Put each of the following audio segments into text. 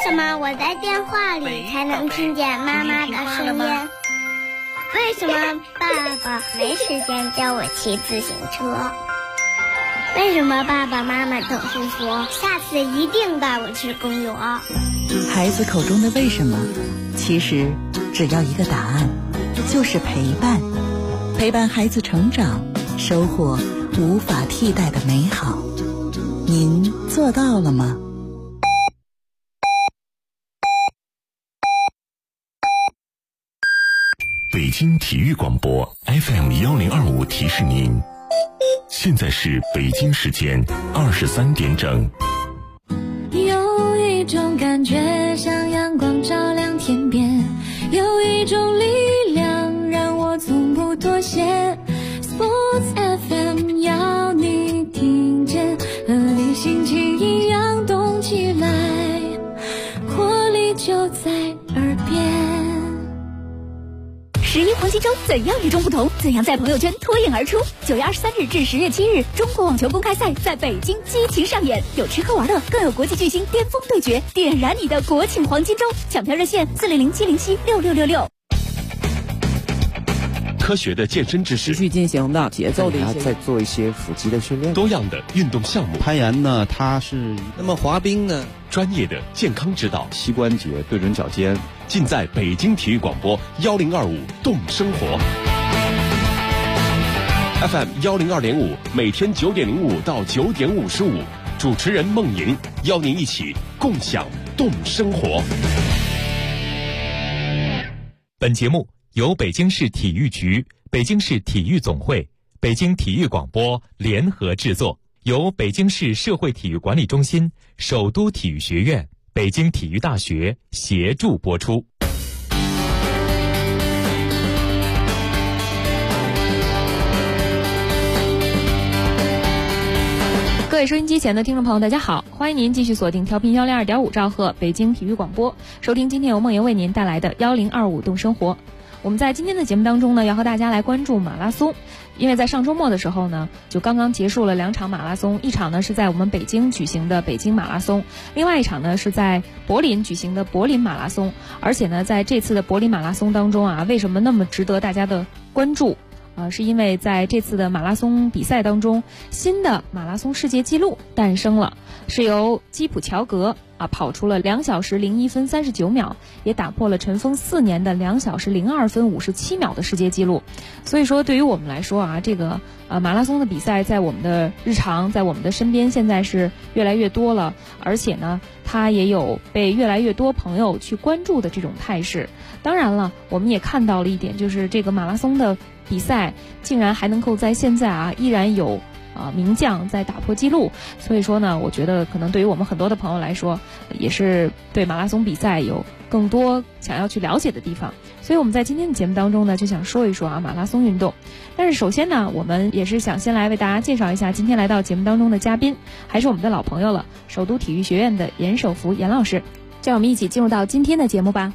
什么我在电话里才能听见妈妈的声音？为什么爸爸没时间教我骑自行车？为什么爸爸妈妈总是说下次一定带我去公园？ 孩子口中的为什么，其实只要一个答案，就是陪伴。陪伴孩子成长，收获无法替代的美好。您做到了吗？ 北京体育广播 FM1025 提示您，现在是北京时间23点整。 有一种感觉像阳光照亮天边，有一种力量让我从不妥协。 Sports FM 要你听见，和你心情一样动起来，活力就在耳边。 11黄金周怎样与众不同？怎样在朋友圈脱颖而出？9月23日至10月7日，中国网球公开赛在北京激情上演，有吃喝玩乐，更有国际巨星巅峰对决，点燃你的国庆黄金周！抢票热线400-707-6666。 科学的健身知识， 持续进行的节奏的一些， 再做一些腹肌的训练， 多样的运动项目。 攀岩呢，它是那么滑冰呢， 专业的健康指导， 膝关节对准脚尖， 尽在北京体育广播1025动生活 FM1025.5，每天9点05到9点55，主持人孟莹邀您一起共享动生活。 本节目由北京市体育局、北京市体育总会、北京体育广播联合制作，由北京市社会体育管理中心、首都体育学院、北京体育大学协助播出。 各位收音机前的听众朋友大家好，欢迎您继续锁定调频102.5兆赫北京体育广播，收听今天由梦莹为您带来的1025动生活。我们在今天的节目当中呢，要和大家来关注马拉松。因为在上周末的时候呢，就刚刚结束了2场马拉松，一场呢是在我们北京举行的北京马拉松，另外一场呢是在柏林举行的柏林马拉松。而且呢，在这次的柏林马拉松当中啊，为什么那么值得大家的关注？是因为在这次的马拉松比赛当中，新的马拉松世界纪录诞生了，是由基普乔格跑出了2小时01分39秒，也打破了尘封4年的2小时02分57秒的世界纪录。所以说对于我们来说啊，这个马拉松的比赛在我们的日常，在我们的身边现在是越来越多了，而且呢它也有被越来越多朋友去关注的这种态势。当然了，我们也看到了一点，就是这个马拉松的比赛竟然还能够在现在依然有名将在打破纪录。所以说呢，我觉得可能对于我们很多的朋友来说，也是对马拉松比赛有更多想要去了解的地方。所以我们在今天的节目当中呢，就想说一说马拉松运动。但是首先呢，我们也是想先来为大家介绍一下今天来到节目当中的嘉宾，还是我们的老朋友了，首都体育学院的严守福严老师。就让我们一起进入到今天的节目吧。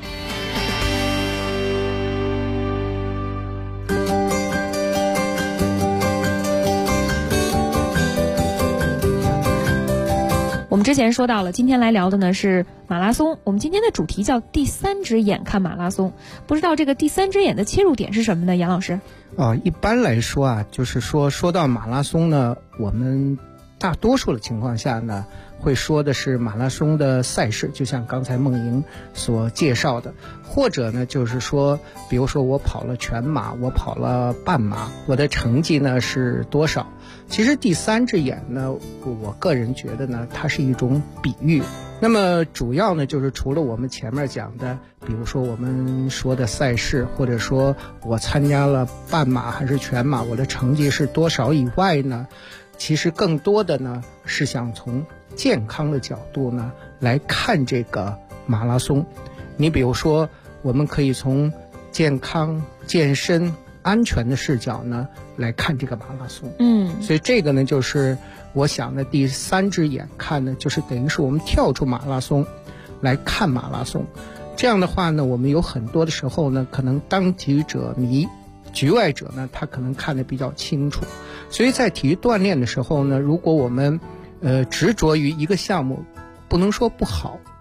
我们之前说到了，今天来聊的呢是马拉松。我们今天的主题叫第3只眼看马拉松，不知道这个第3只眼的切入点是什么呢？杨老师？ 一般来说就是说到马拉松呢，我们大多数的情况下呢，会说的是马拉松的赛事，就像刚才梦莹所介绍的，或者呢就是说，比如说我跑了全马，我跑了半马，我的成绩呢是多少。其实第3只眼呢，我个人觉得呢，它是一种比喻。那么主要呢，就是除了我们前面讲的，比如说我们说的赛事，或者说我参加了半马还是全马，我的成绩是多少以外呢，其实更多的呢是想从健康的角度呢来看这个马拉松。你比如说，我们可以从健康、健身、安全的视角呢来看这个马拉松。所以这个呢就是我想的第3只眼看呢，就是等于是我们跳出马拉松来看马拉松。这样的话呢，我们有很多的时候呢，可能当局者迷，局外者呢他可能看得比较清楚。所以在体育锻炼的时候呢，如果我们执着于一个项目，不能说不好，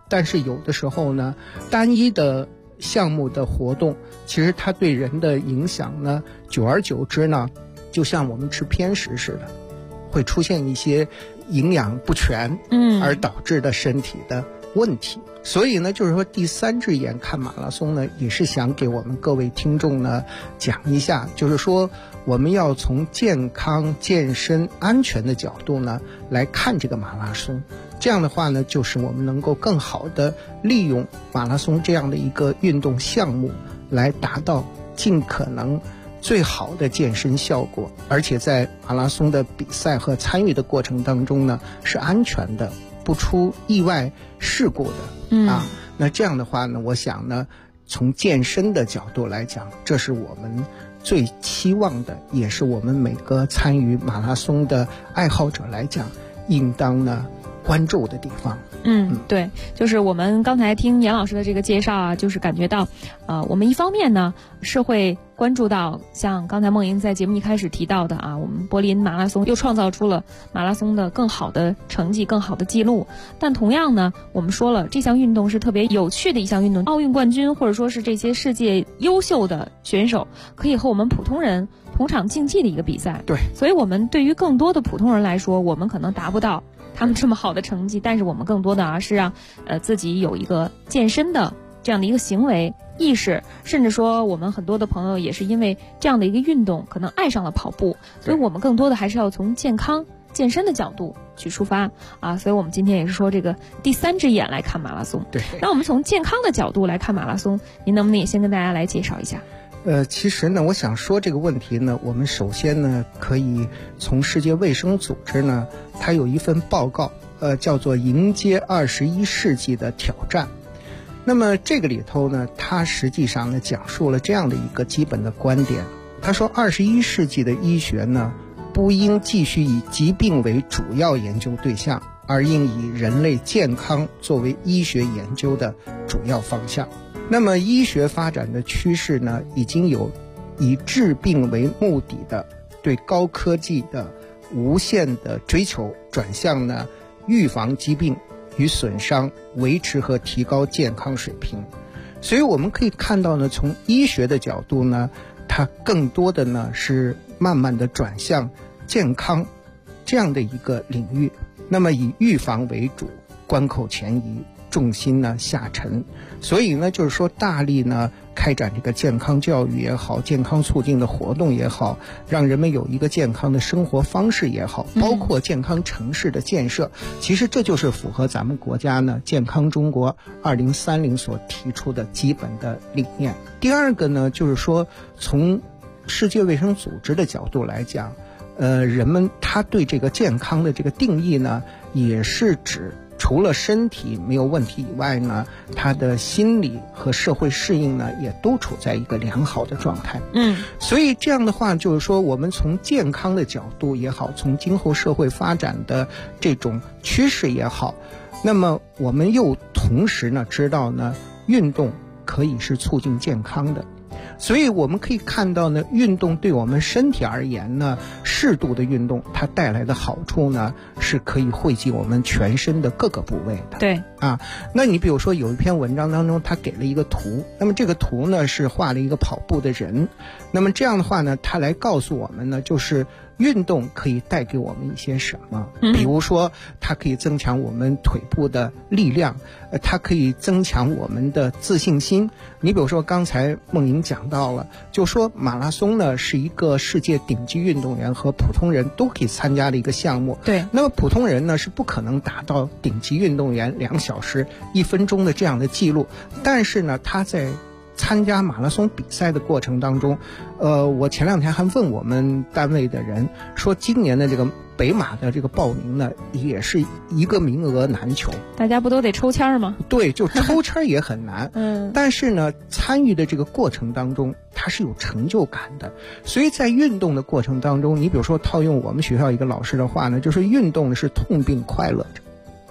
但是有的时候呢，单一的项目的活动，其实它对人的影响呢，久而久之呢，就像我们吃偏食似的，会出现一些营养不全，而导致的身体的问题。所以呢，就是说第三只眼看马拉松呢，也是想给我们各位听众呢讲一下，就是说我们要从健康、健身、安全的角度呢来看这个马拉松。这样的话呢，就是我们能够更好的利用马拉松这样的一个运动项目，来达到尽可能最好的健身效果，而且在马拉松的比赛和参与的过程当中呢，是安全的，不出意外事故的。那这样的话呢，我想呢，从健身的角度来讲，这是我们最期望的，也是我们每个参与马拉松的爱好者来讲，应当呢关注的地方。 对，就是我们刚才听严老师的这个介绍啊，就是感觉到，我们一方面呢是会关注到像刚才梦莹在节目一开始提到的啊，我们柏林马拉松又创造出了马拉松的更好的成绩、更好的记录。但同样呢，我们说了这项运动是特别有趣的一项运动，奥运冠军或者说是这些世界优秀的选手可以和我们普通人同场竞技的一个比赛。 对， 所以我们对于更多的普通人来说，我们可能达不到他们这么好的成绩，但是我们更多的是让自己有一个健身的这样的一个行为意识，甚至说我们很多的朋友也是因为这样的一个运动可能爱上了跑步，所以我们更多的还是要从健康健身的角度去出发啊。所以我们今天也是说这个第三只眼来看马拉松。 对， 那我们从健康的角度来看马拉松，您能不能也先跟大家来介绍一下？ 其实呢，我想说这个问题呢，我们首先呢，可以从世界卫生组织呢，它有一份报告，叫做《迎接21世纪的挑战》。那么这个里头呢，它实际上呢，讲述了这样的一个基本的观点。他说，21世纪的医学呢，不应继续以疾病为主要研究对象，而应以人类健康作为医学研究的主要方向。那么医学发展的趋势呢，已经有以治病为目的的对高科技的无限的追求，转向呢预防疾病与损伤，维持和提高健康水平。所以我们可以看到呢，从医学的角度呢，它更多的呢是慢慢的转向健康这样的一个领域。那么以预防为主，关口前移，重心呢下沉。所以呢，就是说大力呢开展这个健康教育也好，健康促进的活动也好，让人们有一个健康的生活方式也好，包括健康城市的建设，其实这就是符合咱们国家呢健康中国2030所提出的基本的理念。第二个呢，就是说从世界卫生组织的角度来讲，人们他对这个健康的这个定义呢，也是指除了身体没有问题以外呢，他的心理和社会适应呢，也都处在一个良好的状态。所以这样的话，就是说我们从健康的角度也好，从今后社会发展的这种趋势也好，那么我们又同时呢知道呢，运动可以是促进健康的。所以我们可以看到呢，运动对我们身体而言呢，适度的运动它带来的好处呢，是可以惠及我们全身的各个部位的。 对啊，那你比如说有一篇文章当中，他给了一个图，那么这个图呢是画了一个跑步的人，那么这样的话呢，他来告诉我们呢，就是运动可以带给我们一些什么？比如说，它可以增强我们腿部的力量，它可以增强我们的自信心。你比如说，刚才梦莹讲到了，就说马拉松呢是一个世界顶级运动员和普通人都可以参加的一个项目。 对， 那么普通人呢是不可能达到顶级运动员2小时1分钟的这样的记录，但是呢，他在参加马拉松比赛的过程当中，我前2天还问我们单位的人说，今年的这个北马的这个报名呢，也是一个名额难求。 大家不都得抽签吗？ 对，就抽签也很难。但是呢，参与的这个过程当中，它是有成就感的。所以在运动的过程当中，你比如说套用我们学校一个老师的话呢，就是运动是痛并快乐着。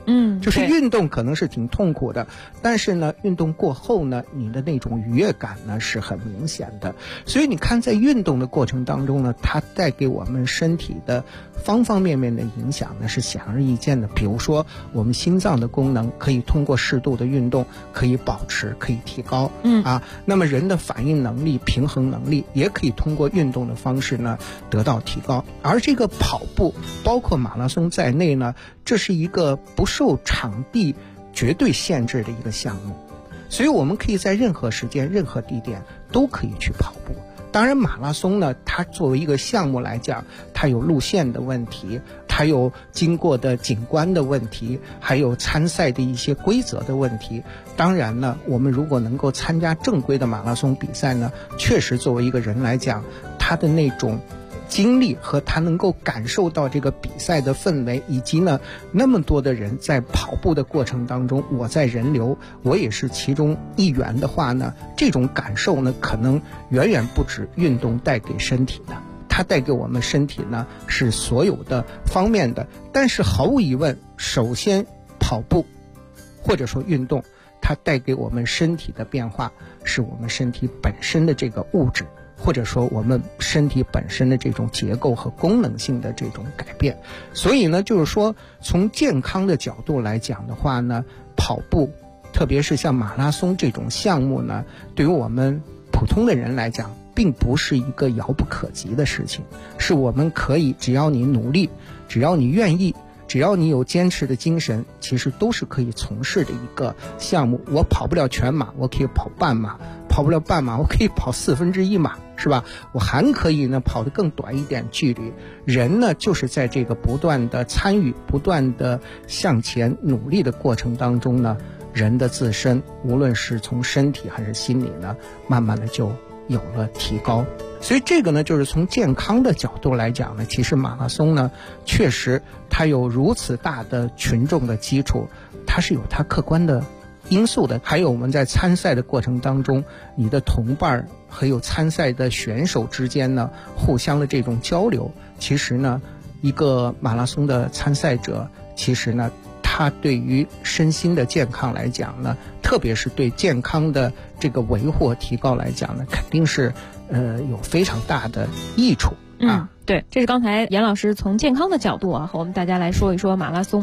就是运动可能是挺痛苦的，但是呢，运动过后呢，你的那种愉悦感呢是很明显的。所以你看，在运动的过程当中呢，它带给我们身体的方方面面的影响呢是显而易见的。比如说，我们心脏的功能可以通过适度的运动可以保持，可以提高。那么人的反应能力、平衡能力也可以通过运动的方式呢得到提高。而这个跑步，包括马拉松在内呢，这是一个不受场地绝对限制的一个项目，所以我们可以在任何时间、任何地点都可以去跑步。当然马拉松呢，它作为一个项目来讲，它有路线的问题，它有经过的景观的问题，还有参赛的一些规则的问题。当然呢，我们如果能够参加正规的马拉松比赛呢，确实作为一个人来讲，他的那种经历和他能够感受到这个比赛的氛围，以及呢那么多的人在跑步的过程当中，我在人流，我也是其中一员的话呢，这种感受呢可能远远不止运动带给身体的，它带给我们身体呢是所有的方面的。但是毫无疑问，首先跑步或者说运动，它带给我们身体的变化是我们身体本身的这个物质，或者说我们身体本身的这种结构和功能性的这种改变。所以呢，就是说从健康的角度来讲的话呢，跑步特别是像马拉松这种项目呢，对于我们普通的人来讲并不是一个遥不可及的事情，是我们可以，只要你努力，只要你愿意，只要你有坚持的精神，其实都是可以从事的一个项目。我跑不了全马，我可以跑半马，跑不了半马，我可以跑1/4马，是吧？我还可以呢跑得更短一点距离。人呢就是在这个不断的参与、不断的向前努力的过程当中呢，人的自身无论是从身体还是心理呢，慢慢的就有了提高。所以这个呢，就是从健康的角度来讲呢，其实马拉松呢，确实它有如此大的群众的基础，它是有它客观的因素的。还有我们在参赛的过程当中，你的同伴还有参赛的选手之间呢，互相的这种交流，其实呢，一个马拉松的参赛者，其实呢，他对于身心的健康来讲呢，特别是对健康的这个维护和提高来讲呢，肯定是有非常大的益处啊。 对，这是刚才严老师从健康的角度啊，和我们大家来说一说马拉松。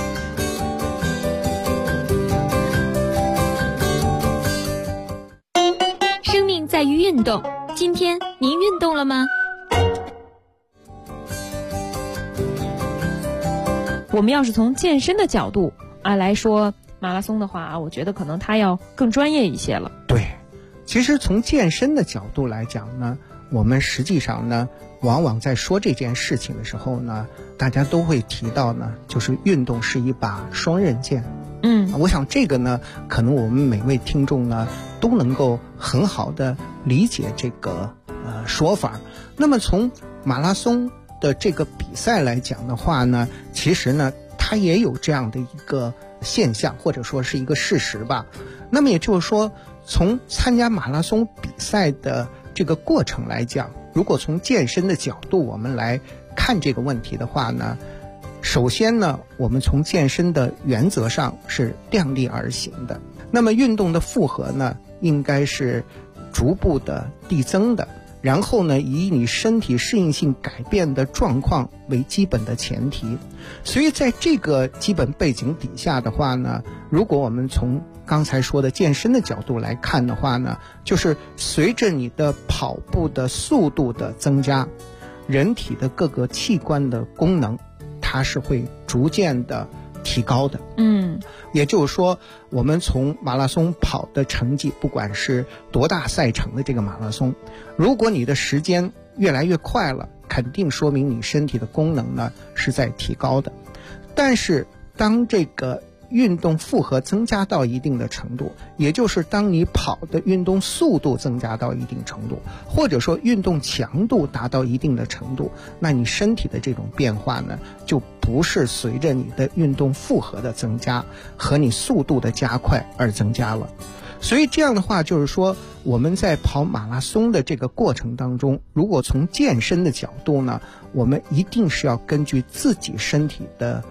生命在于运动，今天您运动了吗？ 我们要是从健身的角度啊来说马拉松的话啊，我觉得可能它要更专业一些了。 对，其实从健身的角度来讲呢，我们实际上呢，往往在说这件事情的时候呢，大家都会提到呢，就是运动是一把双刃剑。我想这个呢，可能我们每位听众呢都能够很好的理解这个说法。那么从马拉松的这个比赛来讲的话呢，其实呢，它也有这样的一个现象，或者说是一个事实吧。那么也就是说，从参加马拉松比赛的这个过程来讲，如果从健身的角度我们来看这个问题的话呢，首先呢，我们从健身的原则上是量力而行的。那么运动的负荷呢，应该是逐步的递增的。然后呢，以你身体适应性改变的状况为基本的前提。所以在这个基本背景底下的话呢，如果我们从刚才说的健身的角度来看的话呢，就是随着你的跑步的速度的增加，人体的各个器官的功能它是会逐渐的提高的。也就是说，我们从马拉松跑的成绩，不管是多大赛程的这个马拉松，如果你的时间越来越快了，肯定说明你身体的功能呢是在提高的。但是当这个运动负荷增加到一定的程度，也就是当你跑的运动速度增加到一定程度，或者说运动强度达到一定的程度，那你身体的这种变化呢，就不是随着你的运动负荷的增加和你速度的加快而增加了。所以这样的话，就是说我们在跑马拉松的这个过程当中，如果从健身的角度呢，我们一定是要根据自己身体的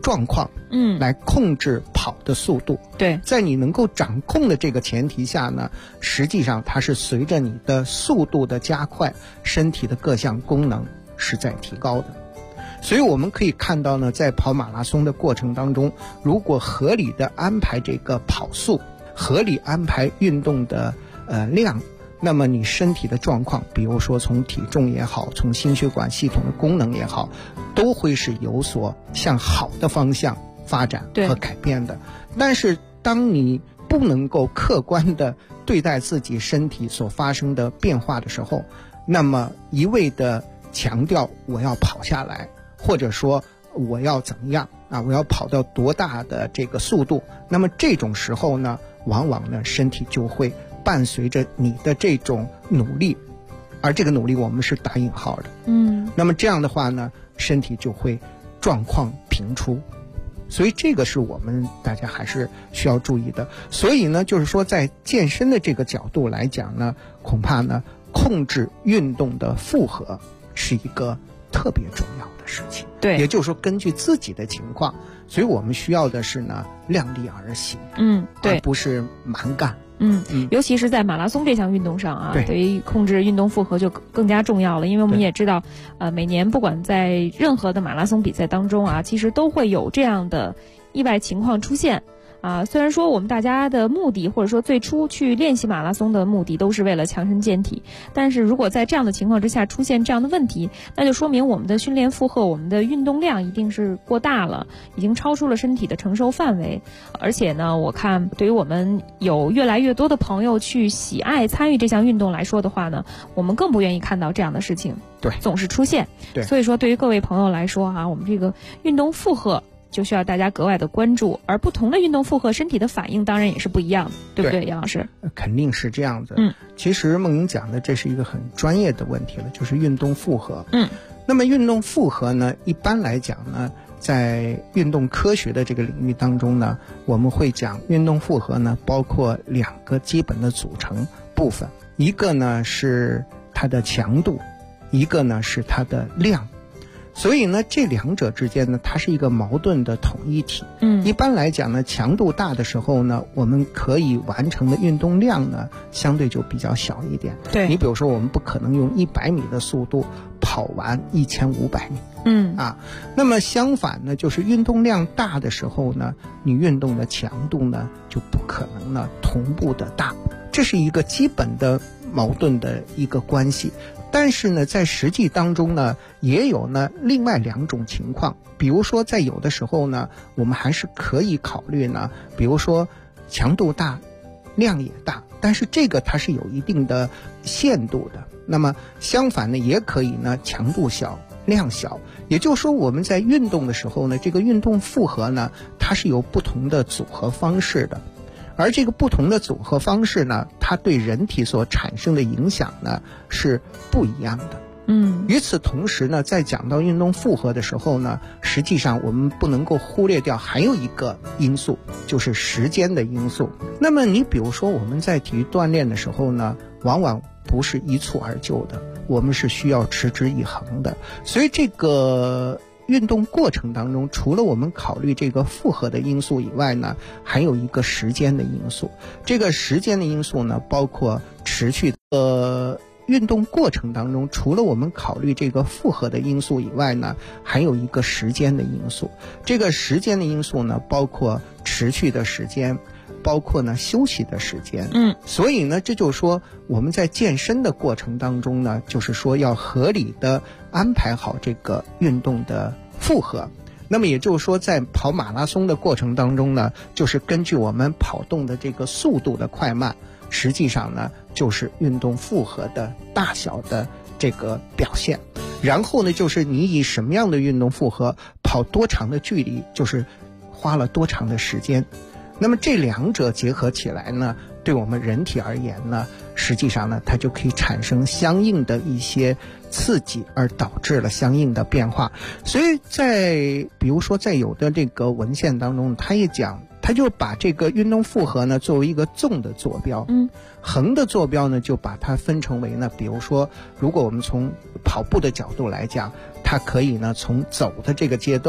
状况，来控制跑的速度。 对， 在你能够掌控的这个前提下呢，实际上它是随着你的速度的加快，身体的各项功能是在提高的。所以我们可以看到呢，在跑马拉松的过程当中，如果合理的安排这个跑速，合理安排运动的量，那么你身体的状况，比如说从体重也好，从心血管系统的功能也好，都会是有所向好的方向发展和改变的。但是当你不能够客观的对待自己身体所发生的变化的时候，那么一味的强调我要跑下来，或者说我要怎么样啊，我要跑到多大的这个速度，那么这种时候呢，往往呢身体就会伴随着你的这种努力，而这个努力我们是打引号的，那么这样的话呢，身体就会状况频出。所以这个是我们大家还是需要注意的。所以呢，就是说在健身的这个角度来讲呢，恐怕呢控制运动的负荷是一个特别重要的事情。 对， 也就是说根据自己的情况，所以我们需要的是呢量力而行， 对， 而不是蛮干。 尤其是在马拉松这项运动上啊，对于控制运动负荷就更加重要了。因为我们也知道，每年不管在任何的马拉松比赛当中啊，其实都会有这样的意外情况出现。虽然说我们大家的目的，或者说最初去练习马拉松的目的都是为了强身健体，但是如果在这样的情况之下出现这样的问题，那就说明我们的训练负荷，我们的运动量一定是过大了，已经超出了身体的承受范围。而且呢，我看对于我们有越来越多的朋友去喜爱参与这项运动来说的话呢，我们更不愿意看到这样的事情总是出现。所以说对于各位朋友来说我们这个运动负荷就需要大家格外的关注，而不同的运动负荷，身体的反应当然也是不一样的，对不对，杨老师？ 肯定是这样的。其实梦莹讲的这是一个很专业的问题了，就是运动负荷。那么运动负荷呢，一般来讲呢，在运动科学的这个领域当中呢，我们会讲运动负荷呢，包括2个基本的组成部分，一个呢是它的强度，一个呢是它的量。所以呢，这2者之间呢，它是一个矛盾的统一体。一般来讲呢，强度大的时候呢，我们可以完成的运动量呢，相对就比较小一点。对，你比如说，我们不可能用100米的速度跑完1500米。那么相反呢，就是运动量大的时候呢，你运动的强度呢，就不可能呢同步的大。这是一个基本的矛盾的一个关系。但是呢，在实际当中呢，也有呢另外2种情况。比如说，在有的时候呢，我们还是可以考虑呢，比如说强度大，量也大，但是这个它是有一定的限度的。那么相反呢，也可以呢强度小，量小。也就是说，我们在运动的时候呢，这个运动负荷呢，它是有不同的组合方式的。而这个不同的组合方式呢，它对人体所产生的影响呢是不一样的。与此同时呢，在讲到运动负荷的时候呢，实际上我们不能够忽略掉还有一个因素，就是时间的因素。那么你比如说我们在体育锻炼的时候呢，往往不是一蹴而就的，我们是需要持之以恒的。所以这个运动过程当中，除了我们考虑这个负荷的因素以外呢，还有一个时间的因素。这个时间的因素呢，包括持续的运动过程当中，除了我们考虑这个负荷的因素以外呢，还有一个时间的因素。这个时间的因素呢，包括持续的时间，包括呢休息的时间。所以呢，这就是说我们在健身的过程当中呢，就是说要合理的安排好这个运动的负荷。那么也就是说，在跑马拉松的过程当中呢，就是根据我们跑动的这个速度的快慢，实际上呢就是运动负荷的大小的这个表现。然后呢，就是你以什么样的运动负荷跑多长的距离，就是花了多长的时间。那么这2者结合起来呢，对我们人体而言呢，实际上呢，它就可以产生相应的一些刺激，而导致了相应的变化。所以比如说在有的这个文献当中，他也讲，他就把这个运动负荷呢作为一个纵的坐标，横的坐标呢就把它分成为呢，比如说如果我们从跑步的角度来讲，它可以呢从走的这个阶段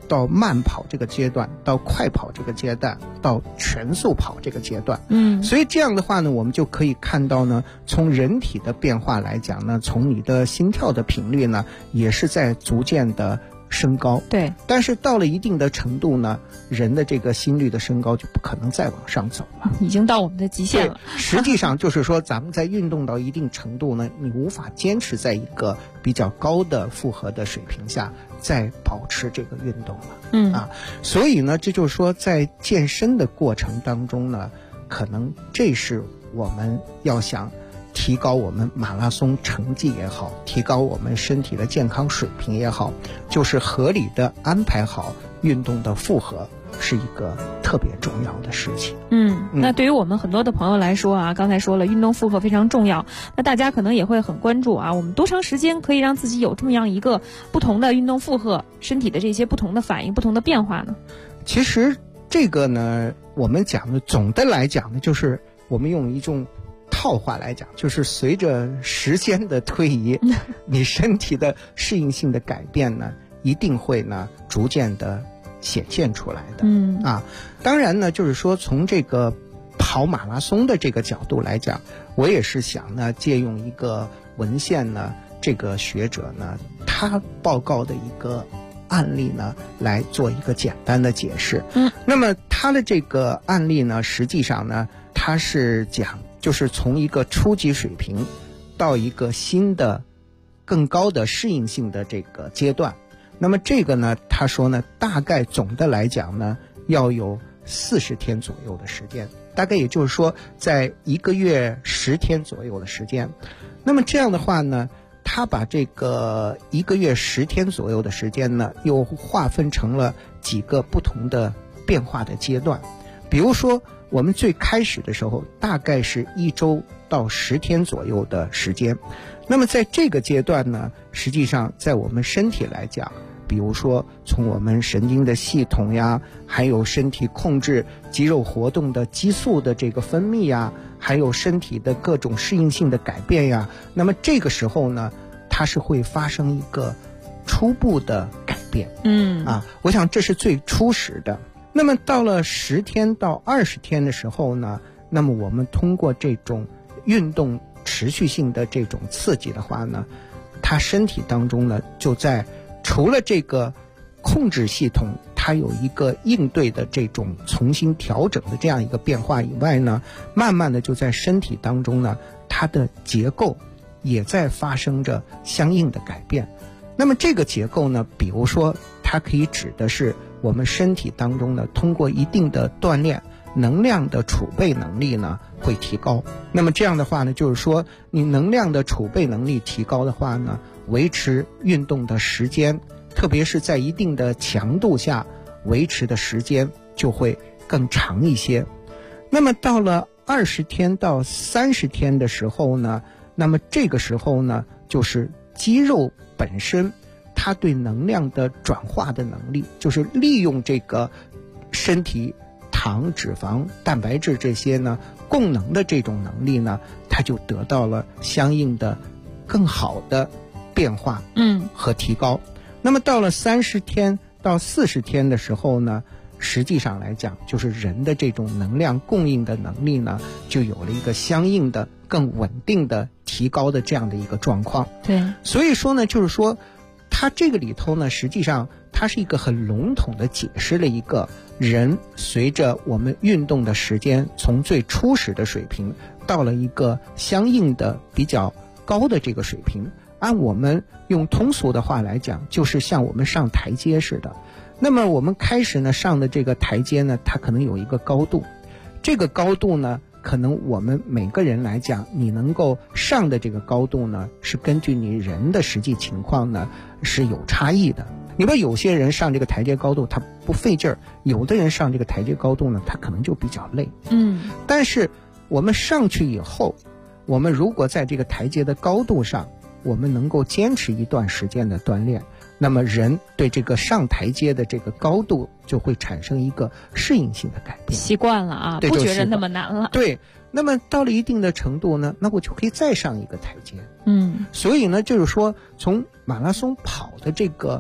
到慢跑这个阶段，到快跑这个阶段，到全速跑这个阶段。所以这样的话呢，我们就可以看到呢，从人体的变化来讲呢，从你的心跳的频率呢，也是在逐渐的升高。 对， 但是到了一定的程度呢，人的这个心率的升高就不可能再往上走了， 已经到我们的极限了。 实际上就是说，咱们在运动到一定程度呢，你无法坚持在一个比较高的负荷的水平下再保持这个运动了。所以呢，这就是说，在健身的过程当中呢，可能这是我们要想提高我们马拉松成绩也好，提高我们身体的健康水平也好，就是合理的安排好运动的负荷，是一个特别重要的事情。 那对于我们很多的朋友来说啊，刚才说了运动负荷非常重要，那大家可能也会很关注啊，我们多长时间可以让自己有这么样一个不同的运动负荷，身体的这些不同的反应、不同的变化呢？ 其实这个呢，我们讲的总的来讲呢，就是我们用一种套话来讲，就是随着时间的推移，你身体的适应性的改变呢，一定会呢逐渐的显现出来的。当然呢，就是说从这个跑马拉松的这个角度来讲，我也是想呢借用一个文献呢，这个学者呢他报告的一个案例呢来做一个简单的解释。那么他的这个案例呢，实际上呢他是讲就是从一个初级水平到一个新的更高的适应性的这个阶段。那么这个呢，他说呢，大概总的来讲呢，要有40天左右的时间，大概也就是说在1个月10天左右的时间。那么这样的话呢，他把这个1个月10天左右的时间呢，又划分成了几个不同的变化的阶段。比如说我们最开始的时候大概是1周到10天左右的时间。那么在这个阶段呢，实际上在我们身体来讲，比如说从我们神经的系统呀，还有身体控制肌肉活动的激素的这个分泌呀，还有身体的各种适应性的改变呀，那么这个时候呢，它是会发生一个初步的改变。我想这是最初始的。那么到了10天到20天的时候呢，那么我们通过这种运动持续性的这种刺激的话呢，它身体当中呢，就在除了这个控制系统它有一个应对的这种重新调整的这样一个变化以外呢，慢慢的就在身体当中呢，它的结构也在发生着相应的改变。那么这个结构呢，比如说它可以指的是我们身体当中呢，通过一定的锻炼，能量的储备能力呢会提高。那么这样的话呢，就是说你能量的储备能力提高的话呢，维持运动的时间，特别是在一定的强度下维持的时间就会更长一些。那么到了20天到30天的时候呢，那么这个时候呢，就是肌肉本身它对能量的转化的能力，就是利用这个身体糖、脂肪、蛋白质这些呢供能的这种能力呢，它就得到了相应的更好的变化和提高。那么到了30天到40天的时候呢，实际上来讲，就是人的这种能量供应的能力呢，就有了一个相应的更稳定的提高的这样的一个状况。 对， 所以说呢，就是说它这个里头呢，实际上它是一个很笼统的解释了一个人随着我们运动的时间从最初始的水平到了一个相应的比较高的这个水平。按我们用通俗的话来讲，就是像我们上台阶似的。那么我们开始呢上的这个台阶呢，它可能有一个高度，这个高度呢，可能我们每个人来讲，你能够上的这个高度呢，是根据你人的实际情况呢是有差异的。你说有些人上这个台阶高度他不费劲儿，有的人上这个台阶高度呢，他可能就比较累。但是我们上去以后，我们如果在这个台阶的高度上，我们能够坚持一段时间的锻炼，那么人对这个上台阶的这个高度就会产生一个适应性的改变， 习惯了啊，不觉得那么难了。 对，那么到了一定的程度呢，那我就可以再上一个台阶。所以呢，就是说从马拉松跑的这个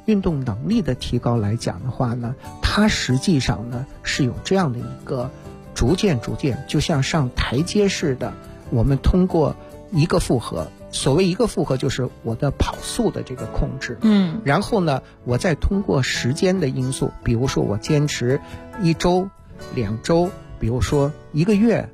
运动能力的提高来讲的话呢，它实际上呢是有这样的一个逐渐就像上台阶似的，我们通过一个负荷，所谓一个负荷就是我的跑速的这个控制，然后呢我再通过时间的因素，比如说我坚持1周2周，比如说1个月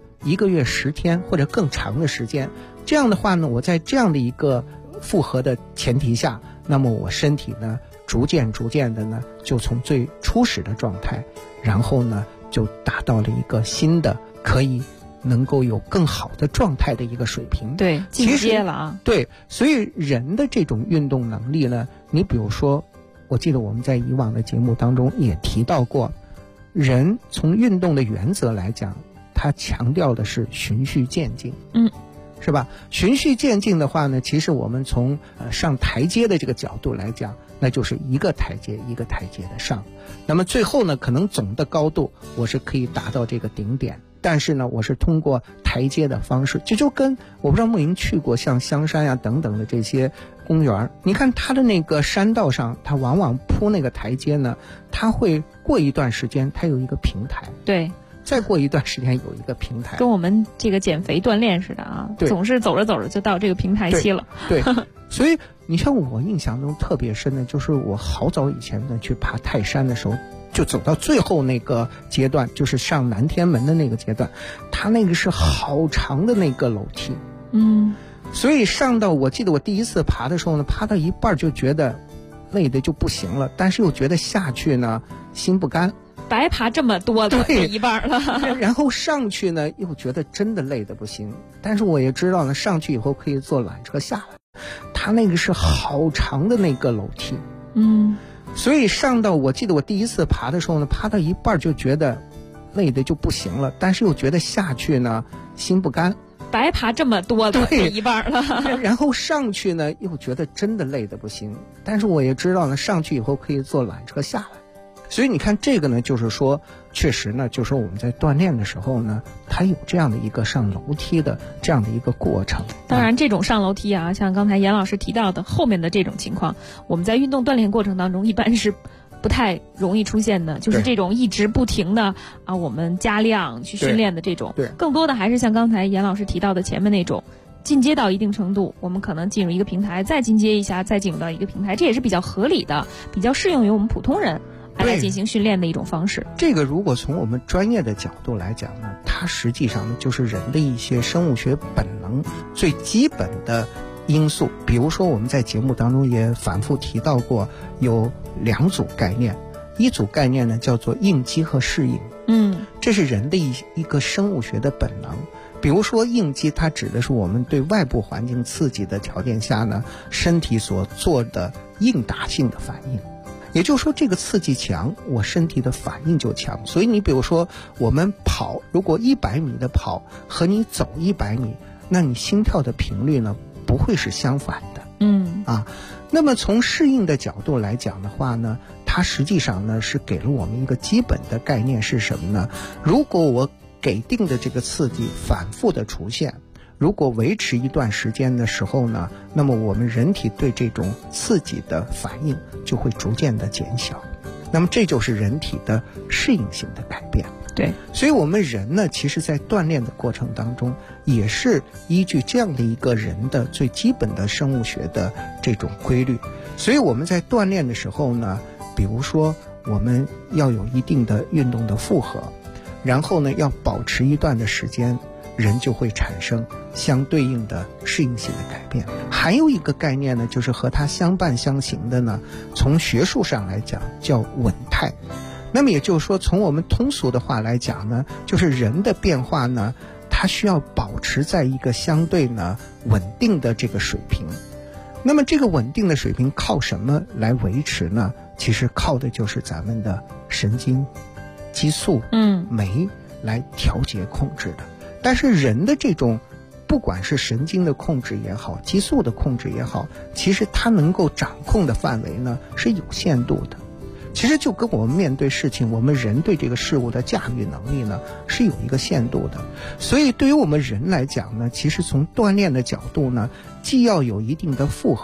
10天或者更长的时间，这样的话呢，我在这样的一个负荷的前提下，那么我身体呢逐渐的呢就从最初始的状态，然后呢就达到了一个新的可以能够有更好的状态的一个水平。 对，进阶了啊。 对，所以人的这种运动能力呢，你比如说，我记得我们在以往的节目当中也提到过，人从运动的原则来讲，他强调的是循序渐进。是吧？循序渐进的话呢，其实我们从上台阶的这个角度来讲，那就是一个台阶一个台阶的上。那么最后呢，可能总的高度我是可以达到这个顶点，但是呢，我是通过台阶的方式，这就跟我不知道梦莹去过像香山呀等等的这些公园，你看它的那个山道上，它往往铺那个台阶呢，它会过一段时间它有一个平台。 对。 再过一段时间有一个平台， 跟我们这个减肥锻炼似的啊，总是走着走着就到这个平台期了。 对，所以你像我印象中特别深的，就是我好早以前呢去爬泰山的时候，就走到最后那个阶段，就是上南天门的那个阶段，它那个是好长的那个楼梯。所以上到我记得我第一次爬的时候呢，爬到一半就觉得累的就不行了，但是又觉得下去呢心不甘。 白爬这么多的一半了， 然后上去呢又觉得真的累得不行，但是我也知道呢，上去以后可以坐缆车下来，它那个是好长的那个楼梯。所以上到我记得我第一次爬的时候呢，爬到一半就觉得累的就不行了，但是又觉得下去呢心不甘， 白爬这么多的一半了。 然后上去呢又觉得真的累得不行，但是我也知道呢，上去以后可以坐缆车下来。所以你看这个呢，就是说确实呢，就是说我们在锻炼的时候呢，它有这样的一个上楼梯的这样的一个过程。 当然这种上楼梯啊，像刚才严老师提到的后面的这种情况，我们在运动锻炼过程当中一般是不太容易出现的，就是这种一直不停的啊，我们加量去训练的这种，更多的还是像刚才严老师提到的前面那种进阶到一定程度，我们可能进入一个平台，再进阶一下，再进入到一个平台，这也是比较合理的，比较适用于我们普通人来进行训练的一种方式。 这个如果从我们专业的角度来讲呢，它实际上就是人的一些生物学本能最基本的因素。比如说我们在节目当中也反复提到过，有2组概念，一组概念呢叫做应激和适应。这是人的一个生物学的本能。比如说应激，它指的是我们对外部环境刺激的条件下呢，身体所做的应答性的反应。也就是说这个刺激强，我身体的反应就强。所以你比如说我们跑，如果100米的跑和你走100米，那你心跳的频率呢不会是相反的。那么从适应的角度来讲的话呢，它实际上呢是给了我们一个基本的概念是什么呢？如果我给定的这个刺激反复的出现，如果维持一段时间的时候呢，那么我们人体对这种刺激的反应就会逐渐的减小。那么这就是人体的适应性的改变。 对， 所以我们人呢，其实在锻炼的过程当中，也是依据这样的一个人的最基本的生物学的这种规律。所以我们在锻炼的时候呢，比如说我们要有一定的运动的负荷，然后呢要保持一段的时间，人就会产生相对应的适应性的改变。还有一个概念呢，就是和它相伴相行的呢，从学术上来讲叫稳态。那么也就是说，从我们通俗的话来讲呢，就是人的变化呢，它需要保持在一个相对呢稳定的这个水平。那么这个稳定的水平靠什么来维持呢？其实靠的就是咱们的神经、激素、酶来调节控制的。但是人的这种不管是神经的控制也好，激素的控制也好，其实它能够掌控的范围呢是有限度的。其实就跟我们面对事情，我们人对这个事物的驾驭能力呢是有一个限度的。所以对于我们人来讲呢，其实从锻炼的角度呢，既要有一定的负荷，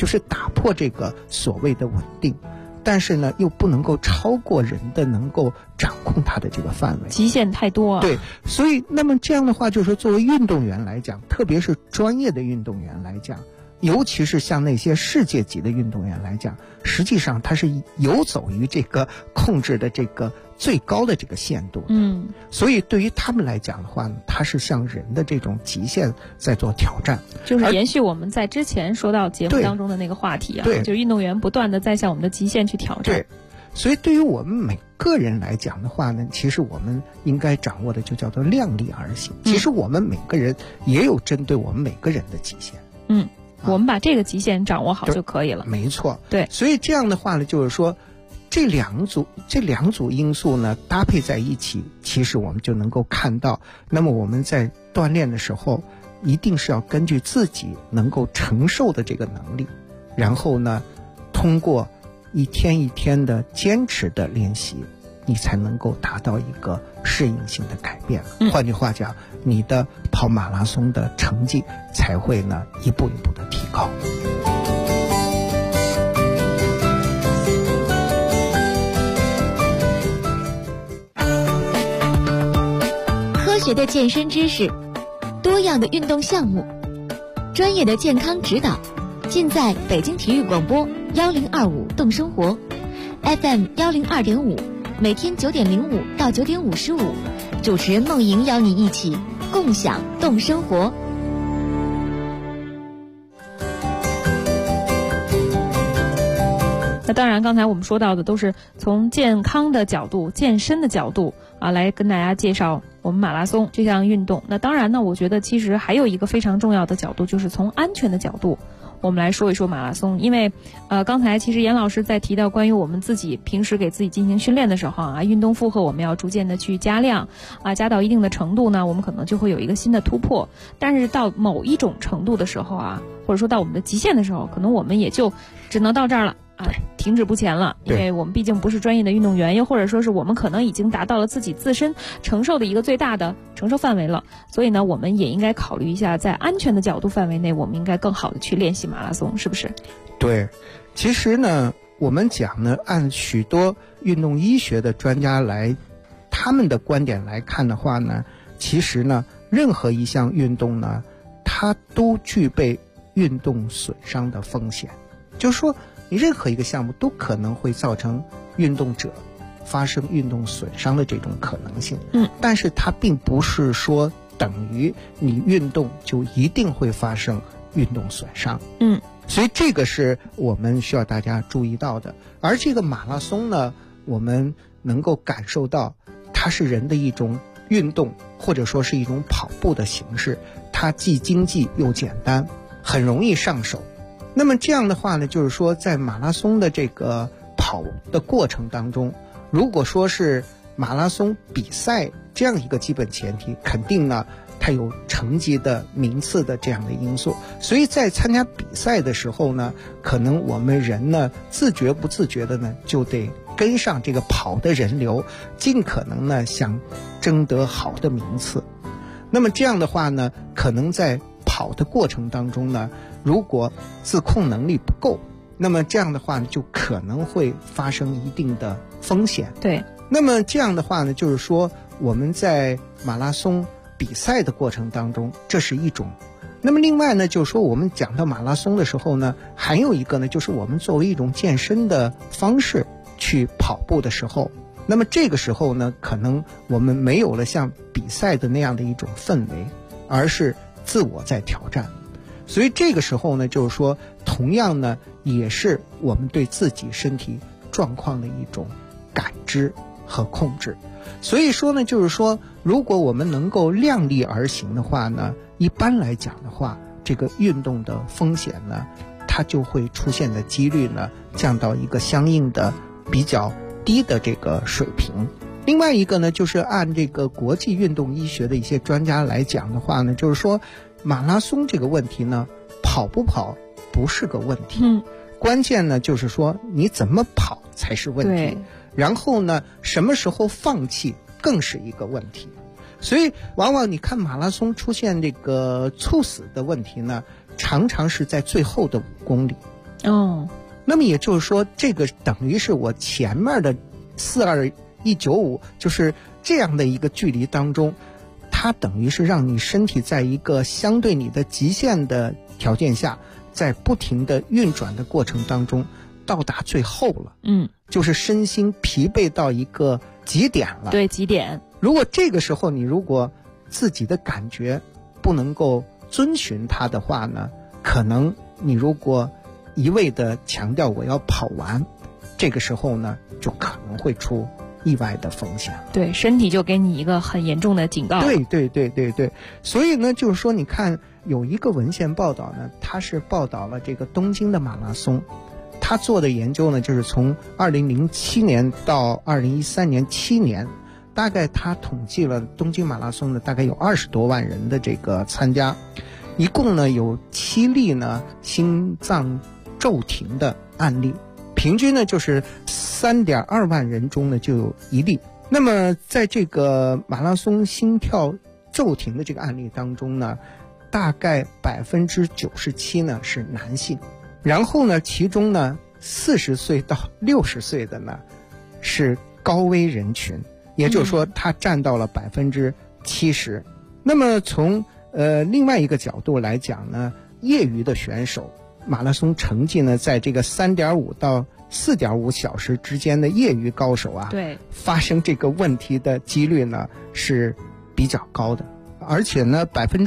就是打破这个所谓的稳定，但是呢又不能够超过人的能够掌控它的这个范围， 极限太多啊。 对，所以那么这样的话，就是说作为运动员来讲，特别是专业的运动员来讲，尤其是像那些世界级的运动员来讲，实际上他是游走于这个控制的这个最高的这个限度。所以对于他们来讲的话呢，他是向人的这种极限在做挑战， 就是延续我们在之前说到节目当中的那个话题啊，就是运动员不断的在向我们的极限去挑战。 对，所以对于我们每个人来讲的话呢，其实我们应该掌握的就叫做量力而行。其实我们每个人也有针对我们每个人的极限。 我们把这个极限掌握好就可以了。 没错， 对。 所以这样的话呢，就是说这两组因素呢搭配在一起，其实我们就能够看到，那么我们在锻炼的时候，一定是要根据自己能够承受的这个能力，然后呢，通过一天一天的坚持的练习，你才能够达到一个适应性的改变。换句话讲，你的跑马拉松的成绩才会呢一步一步的提高。 科学的健身知识，多样的运动项目，专业的健康指导，尽在北京体育广播1025动生活 FM 102.5，每天9点05到9点55，主持人梦莹邀你一起共享动生活。 那当然，刚才我们说到的都是从健康的角度、健身的角度啊，来跟大家介绍我们马拉松这项运动。那当然呢，我觉得其实还有一个非常重要的角度，就是从安全的角度，我们来说一说马拉松。因为刚才其实严老师在提到关于我们自己平时给自己进行训练的时候啊，运动负荷我们要逐渐的去加量啊，加到一定的程度呢，我们可能就会有一个新的突破。但是到某一种程度的时候啊，或者说到我们的极限的时候，可能我们也就只能到这儿了。停止不前了，因为我们毕竟不是专业的运动员，又或者说是我们可能已经达到了自己自身承受的一个最大的承受范围了，所以呢，我们也应该考虑一下，在安全的角度范围内，我们应该更好的去练习马拉松，是不是？ 对，其实呢，我们讲呢，按许多运动医学的专家来，他们的观点来看的话呢，其实呢，任何一项运动呢，它都具备运动损伤的风险，就是说你任何一个项目都可能会造成运动者发生运动损伤的这种可能性。但是它并不是说等于你运动就一定会发生运动损伤。所以这个是我们需要大家注意到的。而这个马拉松呢，我们能够感受到它是人的一种运动，或者说是一种跑步的形式，它既经济又简单，很容易上手。那么这样的话呢，就是说在马拉松的这个跑的过程当中，如果说是马拉松比赛这样一个基本前提，肯定呢它有成绩的名次的这样的因素，所以在参加比赛的时候呢，可能我们人呢自觉不自觉的呢就得跟上这个跑的人流，尽可能呢想争得好的名次。那么这样的话呢，可能在跑的过程当中呢，如果自控能力不够，那么这样的话呢，就可能会发生一定的风险。 对， 那么这样的话呢，就是说我们在马拉松比赛的过程当中，这是一种。那么另外呢，就是说我们讲到马拉松的时候呢，还有一个呢，就是我们作为一种健身的方式去跑步的时候，那么这个时候呢，可能我们没有了像比赛的那样的一种氛围，而是自我在挑战。所以这个时候呢，就是说同样呢，也是我们对自己身体状况的一种感知和控制。所以说呢，就是说如果我们能够量力而行的话呢，一般来讲的话，这个运动的风险呢，它就会出现的几率呢降到一个相应的比较低的这个水平。另外一个呢，就是按这个国际运动医学的一些专家来讲的话呢，就是说马拉松这个问题呢，跑不跑不是个问题，关键呢就是说你怎么跑才是问题，然后呢什么时候放弃更是一个问题。所以往往你看马拉松出现这个猝死的问题呢，常常是在最后的5公里， 那么也就是说，这个等于是我前面的42195，就是这样的一个距离当中，它等于是让你身体在一个相对你的极限的条件下，在不停的运转的过程当中，到达最后了。就是身心疲惫到一个极点了。 对，极点。如果这个时候你如果自己的感觉不能够遵循它的话呢，可能你如果一味的强调我要跑完，这个时候呢就可能会出意外的风险。 对，身体就给你一个很严重的警告。 对。所以呢，就是说你看有一个文献报道呢，它是报道了这个东京的马拉松。他做的研究呢，就是从2007年到2013年7年，大概他统计了东京马拉松呢，大概有20多万人的这个参加，一共呢有7例呢心脏骤停的案例，平均呢就是3.2万人中呢就有1例。那么在这个马拉松心跳骤停的这个案例当中呢，大概97%呢是男性。然后呢，其中呢40岁到60岁的呢是高危人群，也就是说它占到了70%。那么从另外一个角度来讲呢，业余的选手马拉松成绩呢，在这个3.5到4.5小时之间的业余高手啊， 对， 发生这个问题的几率呢是比较高的，而且呢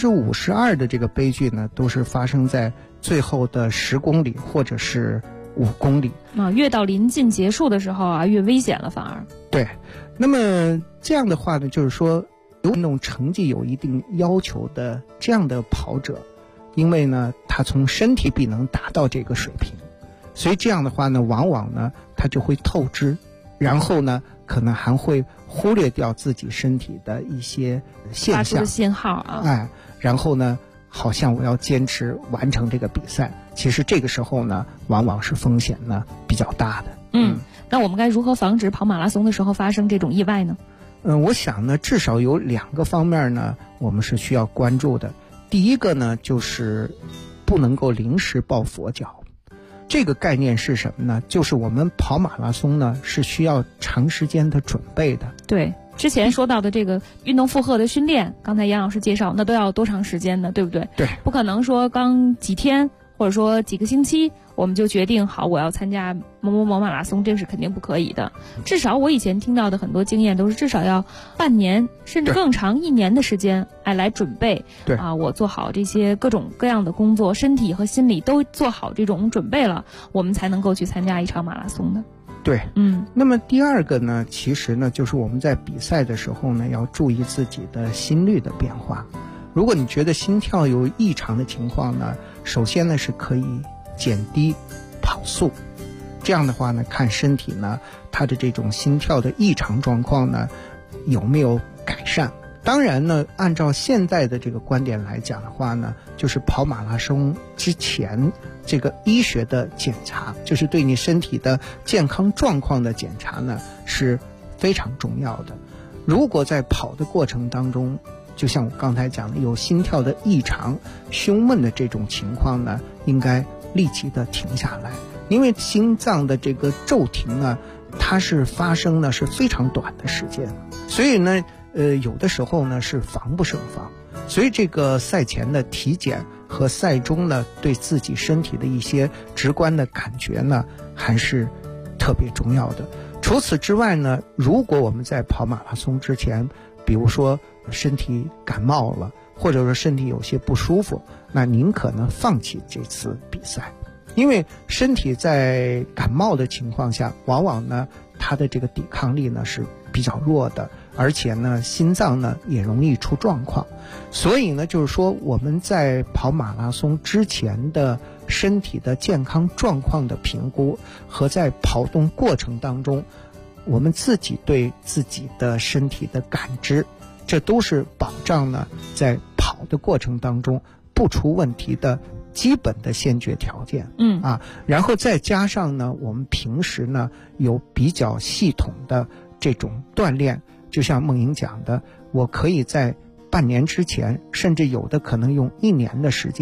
52%的这个悲剧呢都是发生在最后的10公里或者是5公里越到临近结束的时候啊，越危险了反而。 对，那么这样的话呢，就是说运动成绩有一定要求的这样的跑者，因为呢他从身体必能达到这个水平，所以这样的话呢，往往呢他就会透支，然后呢可能还会忽略掉自己身体的一些现象发出的信号啊， 然后呢好像我要坚持完成这个比赛，其实这个时候呢往往是风险呢比较大的。 那我们该如何防止跑马拉松的时候发生这种意外呢？ 我想呢至少有2个方面呢我们是需要关注的。第一个呢就是不能够临时抱佛脚。这个概念是什么呢？就是我们跑马拉松呢是需要长时间的准备的。 对，之前说到的这个运动负荷的训练，刚才杨老师介绍，那都要多长时间呢？对不对？ 对， 不可能说刚几天或者说几个星期我们就决定好我要参加某某某马拉松，这是肯定不可以的。至少我以前听到的很多经验都是至少要半年甚至更长1年的时间来准备。 对我做好这些各种各样的工作，身体和心理都做好这种准备了，我们才能够去参加一场马拉松的。 对，那么第二个呢，其实呢就是我们在比赛的时候呢要注意自己的心率的变化。如果你觉得心跳有异常的情况呢，首先呢是可以减低跑速，这样的话呢看身体呢它的这种心跳的异常状况呢有没有改善。当然呢按照现在的这个观点来讲的话呢，就是跑马拉松之前这个医学的检查，就是对你身体的健康状况的检查呢是非常重要的。如果在跑的过程当中，就像我刚才讲的有心跳的异常、胸闷的这种情况呢，应该立即的停下来，因为心脏的这个骤停呢它是发生呢是非常短的时间，所以呢有的时候呢是防不胜防。所以这个赛前的体检和赛中呢对自己身体的一些直观的感觉呢还是特别重要的。除此之外呢，如果我们在跑马拉松之前，比如说身体感冒了，或者说身体有些不舒服，那宁可呢放弃这次比赛。因为身体在感冒的情况下，往往呢它的这个抵抗力呢是比较弱的，而且呢心脏呢也容易出状况。所以呢就是说我们在跑马拉松之前的身体的健康状况的评估，和在跑动过程当中我们自己对自己的身体的感知，这都是保障呢在跑的过程当中不出问题的基本的先决条件。然后再加上呢我们平时呢有比较系统的这种锻炼，就像梦莹讲的，我可以在半年之前，甚至有的可能用1年的时间